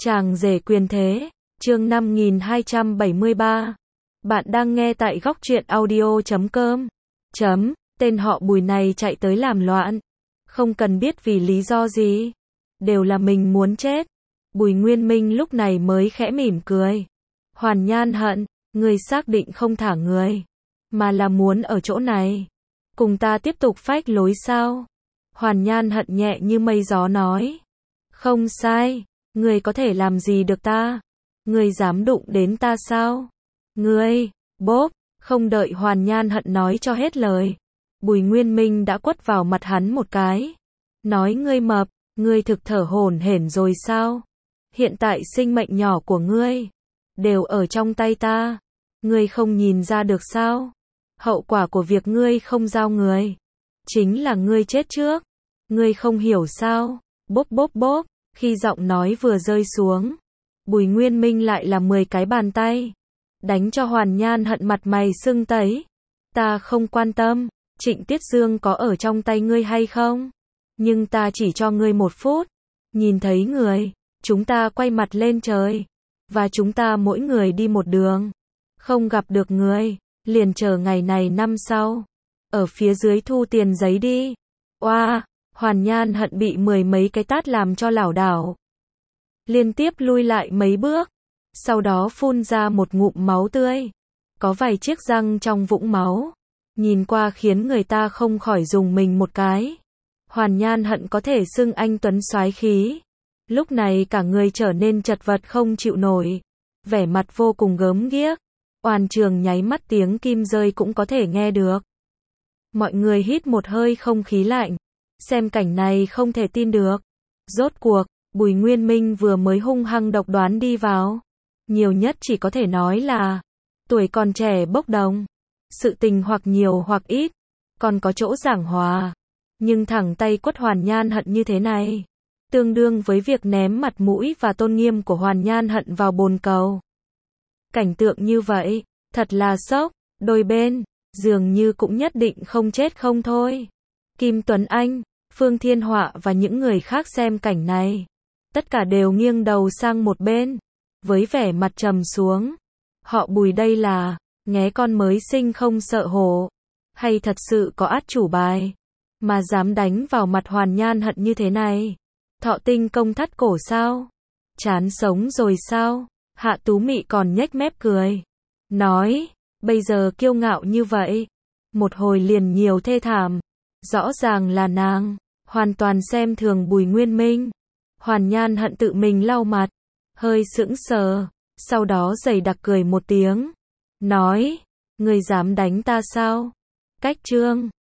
Chàng rể quyền thế, chương 5273. Bạn đang nghe tại góc truyện audio.com. Tên họ Bùi này chạy tới làm loạn. Không cần biết vì lý do gì. Đều là mình muốn chết. Bùi Nguyên Minh lúc này mới khẽ mỉm cười. Hoàn Nhan Hận, ngươi xác định không thả người, mà là muốn ở chỗ này cùng ta tiếp tục phách lối sao? Hoàn Nhan Hận nhẹ như mây gió nói. Không sai, ngươi có thể làm gì được ta? Ngươi dám đụng đến ta sao? Ngươi, bốp, không đợi Hoàn Nhan Hận nói cho hết lời. Bùi Nguyên Minh đã quất vào mặt hắn một cái. Nói ngươi mập, ngươi thực thở hổn hển rồi sao? Hiện tại sinh mệnh nhỏ của ngươi đều ở trong tay ta. Ngươi không nhìn ra được sao? Hậu quả của việc ngươi không giao người chính là ngươi chết trước. Ngươi không hiểu sao? Bốp bốp bốp, khi giọng nói vừa rơi xuống, Bùi Nguyên Minh lại là 10 cái bàn tay đánh cho Hoàn Nhan Hận mặt mày sưng tấy. Ta không quan tâm Trịnh Tiết Dương có ở trong tay ngươi hay không, nhưng ta chỉ cho ngươi 1 phút. Nhìn thấy người, chúng ta quay mặt lên trời, và chúng ta mỗi người đi một đường. Không gặp được người, liền chờ ngày này năm sau. Ở phía dưới thu tiền giấy đi. Oa, Hoàn Nhan Hận bị 10 mấy cái tát làm cho lảo đảo, liên tiếp lui lại mấy bước, sau đó phun ra một ngụm máu tươi. Có vài chiếc răng trong vũng máu, nhìn qua khiến người ta không khỏi rùng mình một cái. Hoàn Nhan Hận có thể xưng anh tuấn soái khí, lúc này cả người trở nên chật vật không chịu nổi, vẻ mặt vô cùng gớm ghiếc. Oan trường nháy mắt tiếng kim rơi cũng có thể nghe được. Mọi người hít một hơi không khí lạnh, xem cảnh này không thể tin được. Rốt cuộc, Bùi Nguyên Minh vừa mới hung hăng độc đoán đi vào. Nhiều nhất chỉ có thể nói là tuổi còn trẻ bốc đồng, sự tình hoặc nhiều hoặc ít, còn có chỗ giảng hòa. Nhưng thẳng tay quất Hoàn Nhan Hận như thế này, tương đương với việc ném mặt mũi và tôn nghiêm của Hoàn Nhan Hận vào bồn cầu. Cảnh tượng như vậy, thật là sốc, đôi bên dường như cũng nhất định không chết không thôi. Kim Tuấn Anh, Phương Thiên Họa và những người khác xem cảnh này, tất cả đều nghiêng đầu sang một bên, với vẻ mặt trầm xuống. Họ Bùi đây là nghé con mới sinh không sợ hổ, hay thật sự có át chủ bài, mà dám đánh vào mặt Hoàn Nhan Hận như thế này? Thọ tinh công thắt cổ sao? Chán sống rồi sao? Hạ Tú Mị còn nhếch mép cười, nói, bây giờ kiêu ngạo như vậy, một hồi liền nhiều thê thảm. Rõ ràng là nàng hoàn toàn xem thường Bùi Nguyên Minh. Hoàn Nhan Hận tự mình lau mặt, hơi sững sờ, sau đó dày đặc cười một tiếng, nói, ngươi dám đánh ta sao? Cách chương